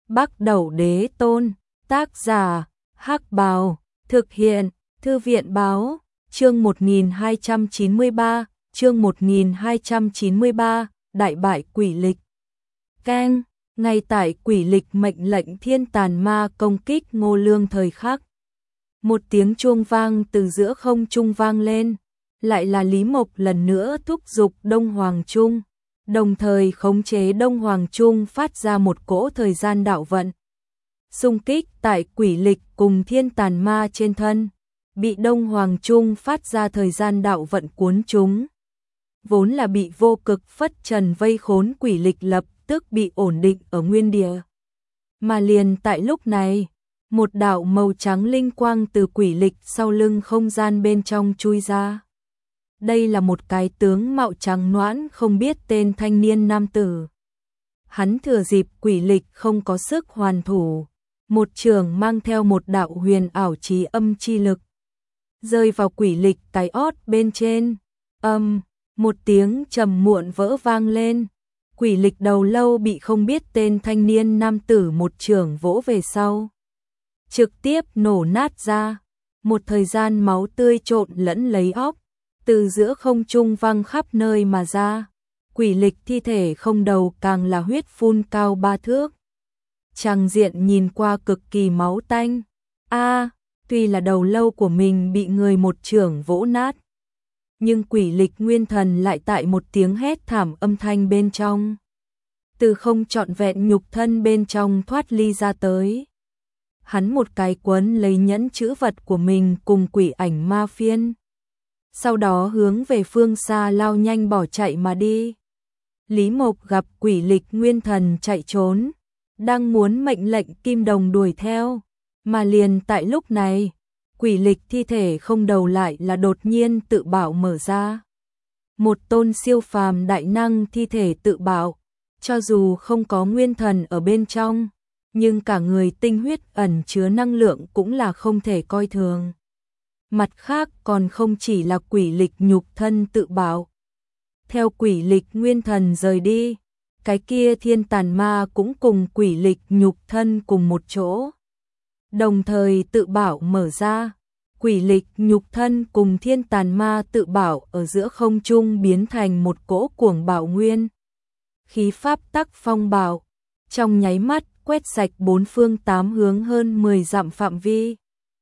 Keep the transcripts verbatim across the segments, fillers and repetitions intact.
Bắc Đẩu Đế Tôn, tác giả, Hắc Bào, thực hiện, Thư viện Báo, chương một nghìn hai trăm chín mươi ba, chương một nghìn hai trăm chín mươi ba, đại bại quỷ lịch. Keng, ngay tại quỷ lịch mệnh lệnh thiên tàn ma công kích Ngô Lương thời khắc. Một tiếng chuông vang từ giữa không trung vang lên, lại là Lý Mộc lần nữa thúc giục Đông Hoàng Trung, đồng thời khống chế Đông Hoàng Trung phát ra một cỗ thời gian đạo vận. Xung kích tại quỷ lịch cùng thiên tàn ma trên thân, bị Đông Hoàng Trung phát ra thời gian đạo vận cuốn chúng. Vốn là bị vô cực phất trần vây khốn quỷ lịch lập tức bị ổn định ở nguyên địa. Mà liền tại lúc này, một đạo màu trắng linh quang từ quỷ lịch sau lưng không gian bên trong chui ra. Đây là một cái tướng mạo trắng nõn không biết tên thanh niên nam tử. Hắn thừa dịp quỷ lịch không có sức hoàn thủ, một trường mang theo một đạo huyền ảo trí âm chi lực, rơi vào quỷ lịch cái ót bên trên. Âm, một tiếng trầm muộn vỡ vang lên. Quỷ lịch đầu lâu bị không biết tên thanh niên nam tử một trường vỗ về sau, trực tiếp nổ nát ra. Một thời gian máu tươi trộn lẫn lấy óc, từ giữa không trung văng khắp nơi mà ra. Quỷ lịch thi thể không đầu càng là huyết phun cao ba thước. Tràng diện nhìn qua cực kỳ máu tanh. A, tuy là đầu lâu của mình bị người một chưởng vỗ nát, nhưng quỷ lịch nguyên thần lại tại một tiếng hét thảm âm thanh bên trong, từ không trọn vẹn nhục thân bên trong thoát ly ra tới. Hắn một cái quấn lấy nhẫn chữ vật của mình cùng quỷ ảnh ma phiên, sau đó hướng về phương xa lao nhanh bỏ chạy mà đi. Lý Mộc gặp quỷ lịch nguyên thần chạy trốn, đang muốn mệnh lệnh Kim Đồng đuổi theo, mà liền tại lúc này, quỷ lịch thi thể không đầu lại là đột nhiên tự bảo mở ra. Một tôn siêu phàm đại năng thi thể tự bảo, cho dù không có nguyên thần ở bên trong, nhưng cả người tinh huyết ẩn chứa năng lượng cũng là không thể coi thường. Mặt khác còn không chỉ là quỷ lịch nhục thân tự bảo. Theo quỷ lịch nguyên thần rời đi, cái kia thiên tàn ma cũng cùng quỷ lịch nhục thân cùng một chỗ, đồng thời tự bảo mở ra. Quỷ lịch nhục thân cùng thiên tàn ma tự bảo ở giữa không trung biến thành một cỗ cuồng bạo nguyên khí pháp tắc phong bạo, trong nháy mắt quét sạch bốn phương tám hướng hơn mười dặm phạm vi,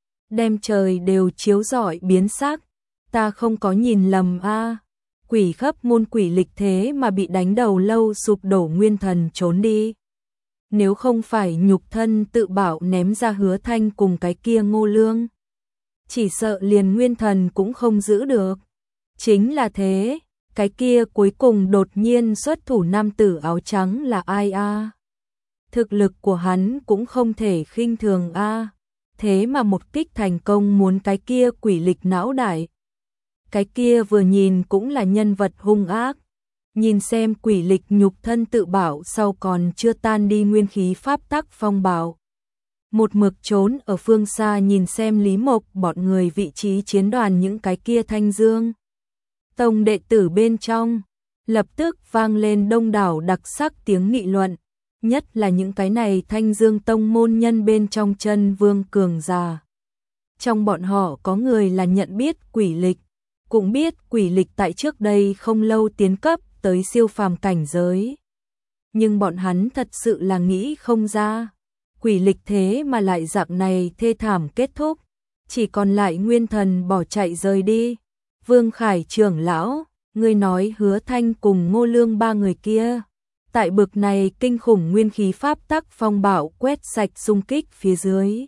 đem trời đều chiếu rọi biến sắc. Ta không có nhìn lầm a, à. Quỷ khắp môn quỷ lịch thế mà bị đánh đầu lâu sụp đổ nguyên thần trốn đi. Nếu không phải nhục thân tự bảo ném ra Hứa Thanh cùng cái kia Ngô Lương, chỉ sợ liền nguyên thần cũng không giữ được. Chính là thế, cái kia cuối cùng đột nhiên xuất thủ nam tử áo trắng là ai a? À? Thực lực của hắn cũng không thể khinh thường a. À? Thế mà một kích thành công muốn cái kia quỷ lịch não đại. Cái kia vừa nhìn cũng là nhân vật hung ác. Nhìn xem quỷ lịch nhục thân tự bảo sau còn chưa tan đi nguyên khí pháp tắc phong bạo, một mực trốn ở phương xa nhìn xem Lý Mộc bọn người vị trí chiến đoàn những cái kia Thanh Dương tông đệ tử bên trong, lập tức vang lên đông đảo đặc sắc tiếng nghị luận, nhất là những cái này Thanh Dương tông môn nhân bên trong chân vương cường giả. Trong bọn họ có người là nhận biết quỷ lịch, cũng biết quỷ lịch tại trước đây không lâu tiến cấp tới siêu phàm cảnh giới. Nhưng bọn hắn thật sự là nghĩ không ra, quỷ lịch thế mà lại dạng này thê thảm kết thúc, chỉ còn lại nguyên thần bỏ chạy rời đi. Vương Khải trưởng lão, ngươi nói Hứa Thanh cùng Ngô Lương ba người kia, tại bực này kinh khủng nguyên khí pháp tắc phong bạo quét sạch xung kích phía dưới,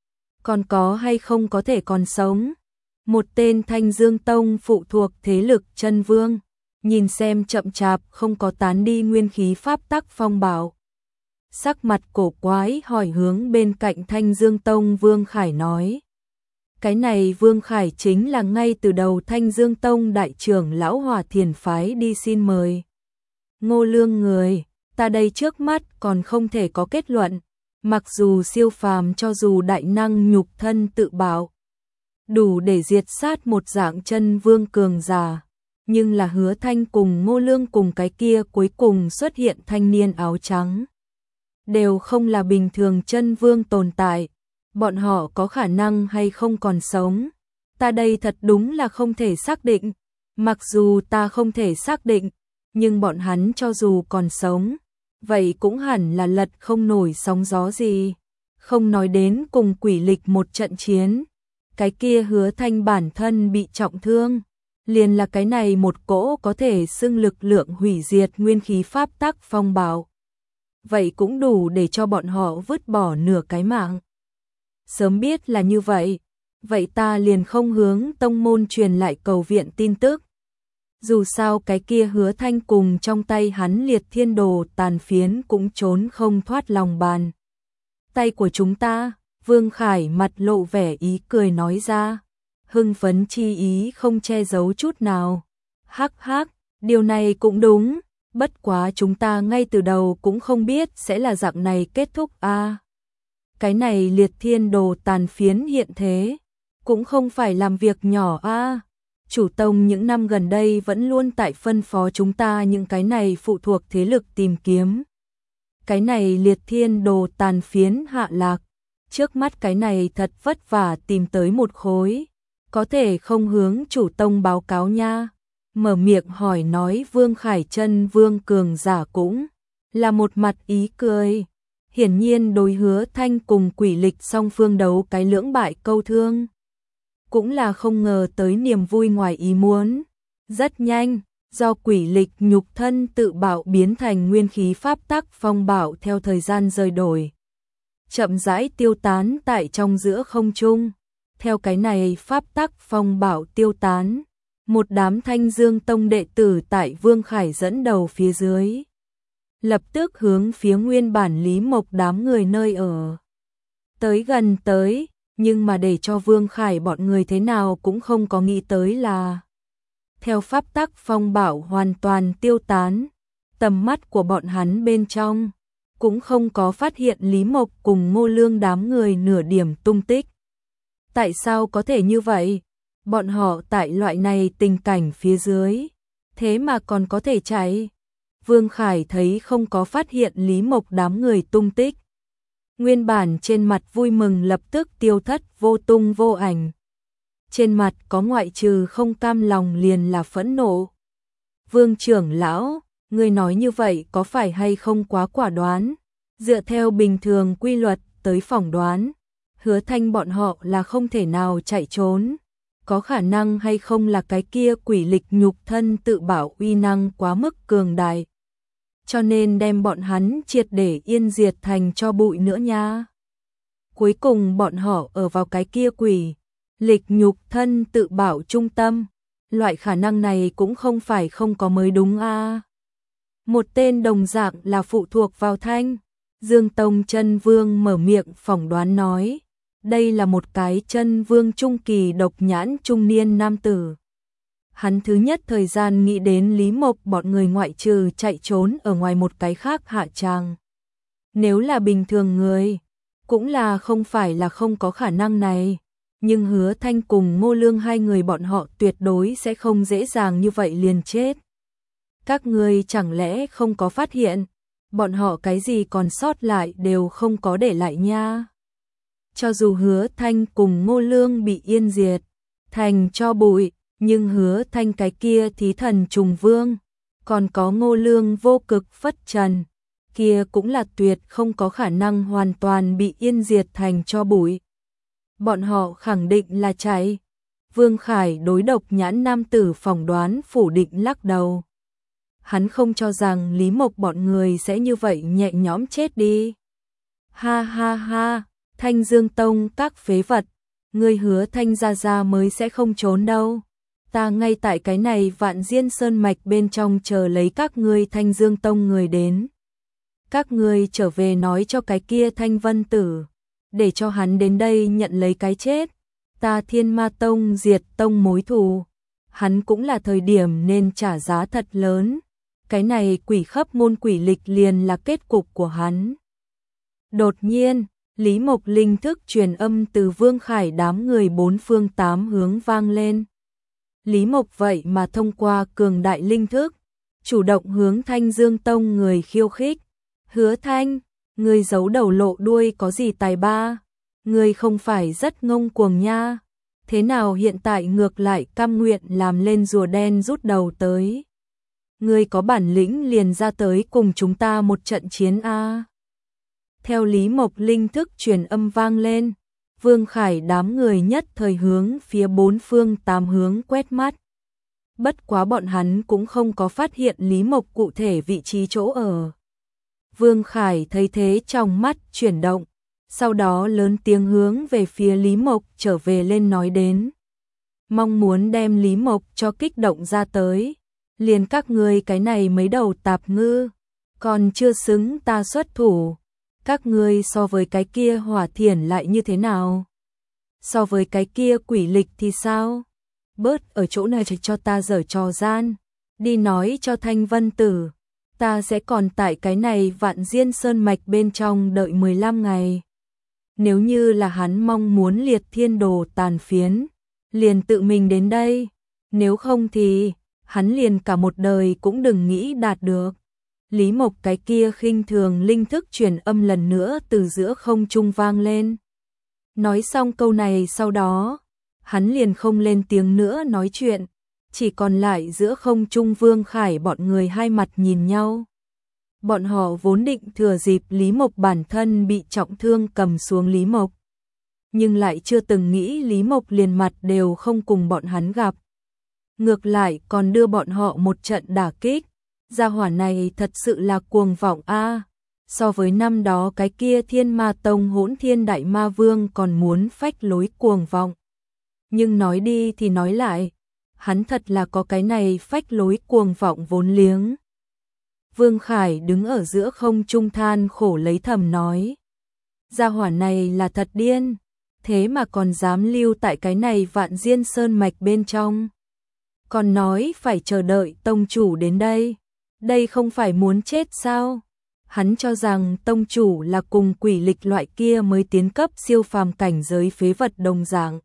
còn có hay không có thể còn sống? Một tên Thanh Dương tông phụ thuộc thế lực chân vương, nhìn xem chậm chạp không có tán đi nguyên khí pháp tắc phong bạo, sắc mặt cổ quái hỏi hướng bên cạnh Thanh Dương tông Vương Khải nói. Cái này Vương Khải chính là ngay từ đầu Thanh Dương tông đại trưởng lão Hỏa Thiền phái đi xin mời Ngô Lương người. Ta đây trước mắt còn không thể có kết luận, mặc dù siêu phàm cho dù đại năng nhục thân tự bảo đủ để diệt sát một dạng chân vương cường giả, nhưng là Hứa Thanh cùng Ngô Lương cùng cái kia cuối cùng xuất hiện thanh niên áo trắng, đều không là bình thường chân vương tồn tại, bọn họ có khả năng hay không còn sống. Ta đây thật đúng là không thể xác định, mặc dù ta không thể xác định, nhưng bọn hắn cho dù còn sống, vậy cũng hẳn là lật không nổi sóng gió gì. Không nói đến cùng quỷ lịch một trận chiến, cái kia Hứa Thanh bản thân bị trọng thương, liền là cái này một cỗ có thể xưng lực lượng hủy diệt nguyên khí pháp tắc phong bạo. Vậy cũng đủ để cho bọn họ vứt bỏ nửa cái mạng. Sớm biết là như vậy, vậy ta liền không hướng tông môn truyền lại cầu viện tin tức. Dù sao cái kia Hứa Thanh cùng trong tay hắn liệt thiên đồ tàn phiến cũng trốn không thoát lòng bàn tay của chúng ta. Vương Khải mặt lộ vẻ ý cười nói ra, hưng phấn chi ý không che giấu chút nào. Hắc hắc, điều này cũng đúng, bất quá chúng ta ngay từ đầu cũng không biết sẽ là dạng này kết thúc a. À, cái này liệt thiên đồ tàn phiến hiện thế, cũng không phải làm việc nhỏ a. À, chủ tông những năm gần đây vẫn luôn tại phân phó chúng ta những cái này phụ thuộc thế lực tìm kiếm. Cái này liệt thiên đồ tàn phiến hạ lạc, trước mắt cái này thật vất vả tìm tới một khối, có thể không hướng chủ tông báo cáo nha. Mở miệng hỏi nói Vương Khải chân vương cường giả cũng là một mặt ý cười. Hiển nhiên đối Hứa Thanh cùng quỷ lịch song phương đấu cái lưỡng bại câu thương, cũng là không ngờ tới niềm vui ngoài ý muốn. Rất nhanh, do quỷ lịch nhục thân tự bạo biến thành nguyên khí pháp tắc phong bạo theo thời gian rời đổi, chậm rãi tiêu tán tại trong giữa không trung. Theo cái này pháp tắc phong bạo tiêu tán, một đám Thanh Dương Tông đệ tử tại Vương Khải dẫn đầu phía dưới, lập tức hướng phía nguyên bản Lý Mộc đám người nơi ở tới gần tới, nhưng mà để cho Vương Khải bọn người thế nào cũng không có nghĩ tới là theo pháp tắc phong bạo hoàn toàn tiêu tán, tầm mắt của bọn hắn bên trong cũng không có phát hiện Lý Mộc cùng Ngô Lương đám người nửa điểm tung tích. Tại sao có thể như vậy? Bọn họ tại loại này tình cảnh phía dưới, thế mà còn có thể chạy. Vương Khải thấy không có phát hiện Lý Mộc đám người tung tích, nguyên bản trên mặt vui mừng lập tức tiêu thất vô tung vô ảnh. Trên mặt có ngoại trừ không cam lòng liền là phẫn nộ. Vương trưởng lão, ngươi nói như vậy có phải hay không quá quả đoán? Dựa theo bình thường quy luật tới phỏng đoán, Hứa Thanh bọn họ là không thể nào chạy trốn. Có khả năng hay không là cái kia quỷ lịch nhục thân tự bảo uy năng quá mức cường đại, cho nên đem bọn hắn triệt để yên diệt thành cho bụi nữa nha. Cuối cùng bọn họ ở vào cái kia quỷ lịch nhục thân tự bảo trung tâm, loại khả năng này cũng không phải không có mới đúng a. À, một tên đồng dạng là phụ thuộc vào Thanh Dương Tông chân vương mở miệng phỏng đoán nói, đây là một cái chân vương trung kỳ độc nhãn trung niên nam tử. Hắn thứ nhất thời gian nghĩ đến Lý Mộc bọn người ngoại trừ chạy trốn ở ngoài một cái khác hạ tràng. Nếu là bình thường người, cũng là không phải là không có khả năng này, nhưng Hứa Thanh cùng Ngô Lương hai người bọn họ tuyệt đối sẽ không dễ dàng như vậy liền chết. Các ngươi chẳng lẽ không có phát hiện, bọn họ cái gì còn sót lại đều không có để lại nha. Cho dù Hứa Thanh cùng Ngô Lương bị yên diệt thành cho bụi, nhưng Hứa Thanh cái kia thí thần trùng vương, còn có Ngô Lương vô cực phất trần, kia cũng là tuyệt không có khả năng hoàn toàn bị yên diệt thành cho bụi. Bọn họ khẳng định là chạy. Vương Khải đối độc nhãn nam tử phỏng đoán phủ định lắc đầu. Hắn không cho rằng Lý Mộc bọn người sẽ như vậy nhẹ nhõm chết đi. Ha ha ha, Thanh Dương Tông các phế vật, ngươi Hứa Thanh gia gia mới sẽ không trốn đâu. Ta ngay tại cái này Vạn Diên Sơn mạch bên trong chờ lấy các ngươi Thanh Dương Tông người đến. Các ngươi trở về nói cho cái kia Thanh Vân Tử, để cho hắn đến đây nhận lấy cái chết. Ta Thiên Ma Tông diệt tông mối thù, hắn cũng là thời điểm nên trả giá thật lớn. Cái này quỷ khắp môn quỷ lịch liền là kết cục của hắn. Đột nhiên, Lý Mộc linh thức truyền âm từ Vương Khải đám người bốn phương tám hướng vang lên. Lý Mộc vậy mà thông qua cường đại linh thức, chủ động hướng Thanh Dương Tông người khiêu khích. Hứa Thanh, Ngươi giấu đầu lộ đuôi có gì tài ba? Ngươi không phải rất ngông cuồng nha? Thế nào hiện tại ngược lại cam nguyện làm lên rùa đen rút đầu tới? Ngươi có bản lĩnh liền ra tới cùng chúng ta một trận chiến a. Theo Lý Mộc linh thức truyền âm vang lên, Vương Khải đám người nhất thời hướng phía bốn phương tám hướng quét mắt. Bất quá bọn hắn cũng không có phát hiện Lý Mộc cụ thể vị trí chỗ ở. Vương Khải thấy thế trong mắt chuyển động, sau đó lớn tiếng hướng về phía Lý Mộc trở về lên nói đến. Mong muốn đem Lý Mộc cho kích động ra tới, liền các ngươi cái này mấy đầu tạp ngư, còn chưa xứng ta xuất thủ. Các ngươi so với cái kia Hỏa Thiển lại như thế nào? So với cái kia Quỷ Lịch thì sao? Bớt ở chỗ này cho ta giở trò gian, đi nói cho Thanh Vân Tử, ta sẽ còn tại cái này Vạn Diên Sơn mạch bên trong đợi mười lăm ngày. Nếu như là hắn mong muốn liệt thiên đồ tàn phiến, liền tự mình đến đây, nếu không thì hắn liền cả một đời cũng đừng nghĩ đạt được. Lý Mộc cái kia khinh thường linh thức truyền âm lần nữa từ giữa không trung vang lên. Nói xong câu này sau đó, hắn liền không lên tiếng nữa nói chuyện, chỉ còn lại giữa không trung Vương Khải bọn người hai mặt nhìn nhau. Bọn họ vốn định thừa dịp Lý Mộc bản thân bị trọng thương cầm xuống Lý Mộc, nhưng lại chưa từng nghĩ Lý Mộc liền mặt đều không cùng bọn hắn gặp. Ngược lại còn đưa bọn họ một trận đả kích. Gia hỏa này thật sự là cuồng vọng a, so với năm đó cái kia Thiên Ma Tông Hỗn Thiên Đại Ma Vương còn muốn phách lối cuồng vọng. Nhưng nói đi thì nói lại, hắn thật là có cái này phách lối cuồng vọng vốn liếng. Vương Khải đứng ở giữa không trung than khổ lấy thầm nói, gia hỏa này là thật điên, thế mà còn dám lưu tại cái này Vạn Diên Sơn mạch bên trong. Còn nói phải chờ đợi tông chủ đến đây. Đây không phải muốn chết sao? Hắn cho rằng tông chủ là cùng Quỷ Lịch loại kia mới tiến cấp siêu phàm cảnh giới phế vật đồng dạng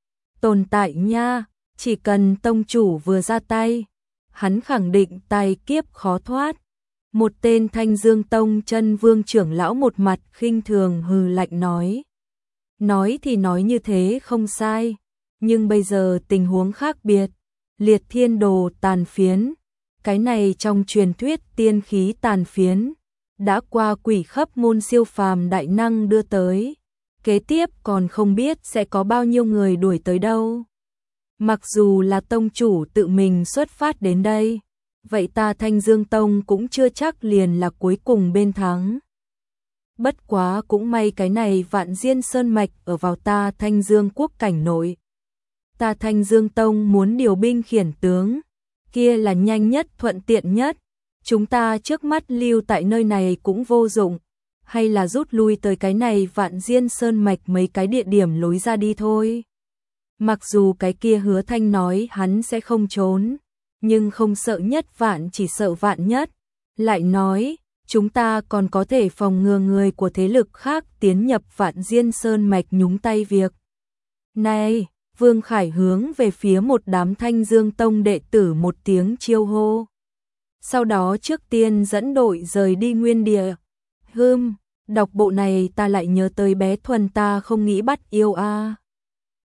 tồn tại nha, chỉ cần tông chủ vừa ra tay, hắn khẳng định tai kiếp khó thoát. Một tên Thanh Dương Tông chân vương trưởng lão một mặt khinh thường hừ lạnh nói. Nói thì nói như thế không sai, nhưng bây giờ tình huống khác biệt, liệt thiên đồ tàn phiến. Cái này trong truyền thuyết tiên khí tàn phiến, đã qua quỷ khắp môn siêu phàm đại năng đưa tới, kế tiếp còn không biết sẽ có bao nhiêu người đuổi tới đâu. Mặc dù là tông chủ tự mình xuất phát đến đây, vậy ta Thanh Dương Tông cũng chưa chắc liền là cuối cùng bên thắng. Bất quá cũng may cái này Vạn Diên Sơn mạch ở vào ta Thanh Dương quốc cảnh nội. Ta Thanh Dương Tông muốn điều binh khiển tướng, kia là nhanh nhất thuận tiện nhất, chúng ta trước mắt lưu tại nơi này cũng vô dụng, hay là rút lui tới cái này Vạn Diên Sơn mạch mấy cái địa điểm lối ra đi thôi. Mặc dù cái kia Hứa Thanh nói hắn sẽ không trốn, nhưng không sợ nhất vạn chỉ sợ vạn nhất, lại nói, chúng ta còn có thể phòng ngừa người của thế lực khác tiến nhập Vạn Diên Sơn mạch nhúng tay việc. Này, Vương Khải hướng về phía một đám Thanh Dương Tông đệ tử một tiếng chiêu hô. Sau đó trước tiên dẫn đội rời đi nguyên địa. Hừm, đọc bộ này ta lại nhớ tới bé Thuần ta không nghĩ bắt yêu a.